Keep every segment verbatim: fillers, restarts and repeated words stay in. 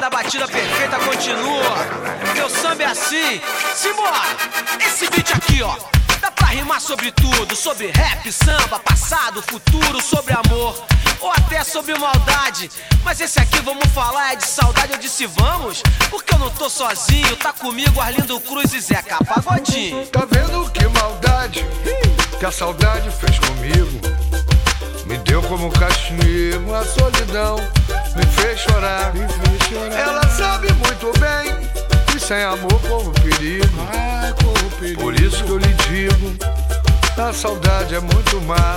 pegada, a batida perfeita continua. Meu samba é assim, simbora. Esse beat aqui, ó, dá pra rimar sobre tudo. Sobre rap, samba, passado, futuro. Sobre amor, ou até sobre maldade. Mas esse aqui, vamos falar, é de saudade. Eu disse vamos, porque eu não tô sozinho. Tá comigo Arlindo Cruz e Zeca Pagodinho. Tá vendo que maldade que a saudade fez comigo? Me deu como castigo, a solidão me fez chorar. Me fez chorar. Ela sabe muito bem que sem amor corro perigo. Ai, corro perigo. Por isso que eu lhe digo, a saudade é muito má.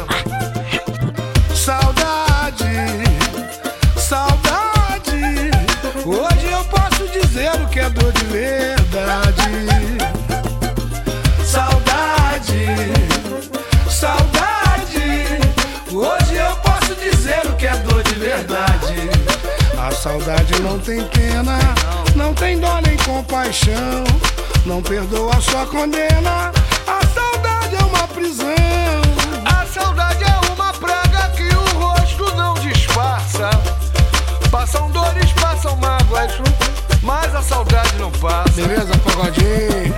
Saudade, saudade. Hoje eu posso dizer o que é dor de verdade. Saudade, saudade. Hoje eu posso dizer o que é dor de verdade. A saudade não tem pena, não tem dó nem compaixão, não perdoa sua condena. A saudade é uma prisão. A saudade é uma praga que o rosto não disfarça. Passam dores, passam mágoas, mas a saudade não passa. Beleza, Pagodinho?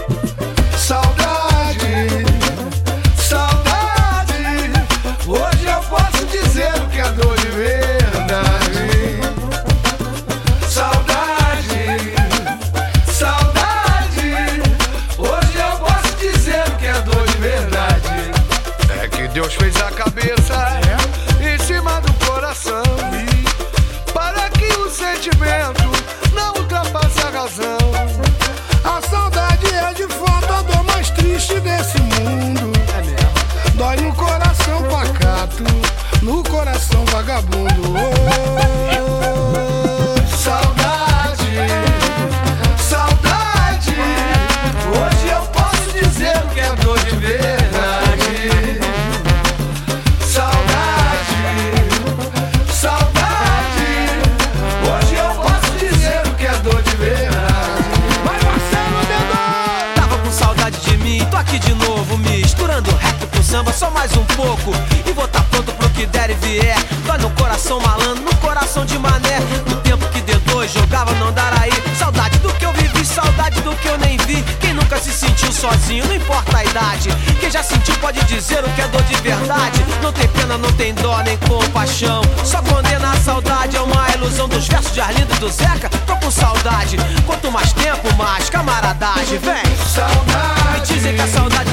Saudade, saudade. Hoje eu posso dizer o que é dor de verdade. Saudade, saudade. Hoje eu posso dizer o que é dor de verdade. É que Deus fez a cabeça é? em cima do coração, para que o sentimento não ultrapasse a razão. A saudade é de fato a dor mais triste desse mundo. É mesmo. Dói no coração pacato, no coração vagabundo. Oh, saudade, saudade. Hoje eu posso dizer o que é dor de verdade. Saudade, saudade. Hoje eu posso dizer o que é dor de verdade. Vai, Marcelo Dedão! Tava com saudade de mim, tô aqui de novo, misturando rap com samba, só mais um pouco. E vou tá pronto pro que der e vier. Dói no coração malandro, no coração de mané. No tempo que D dois jogava no Andaraí. Saudade do que eu vivi, saudade do que eu nem vi. Quem nunca se sentiu sozinho, não importa a idade. Quem já sentiu pode dizer o que é dor de verdade. Não tem pena, não tem dó, nem compaixão. Só condena a saudade, é uma ilusão dos versos de Arlindo e do Zeca. Tô com saudade, quanto mais tempo, mais camaradagem. Vem, saudade. me dizem que a saudade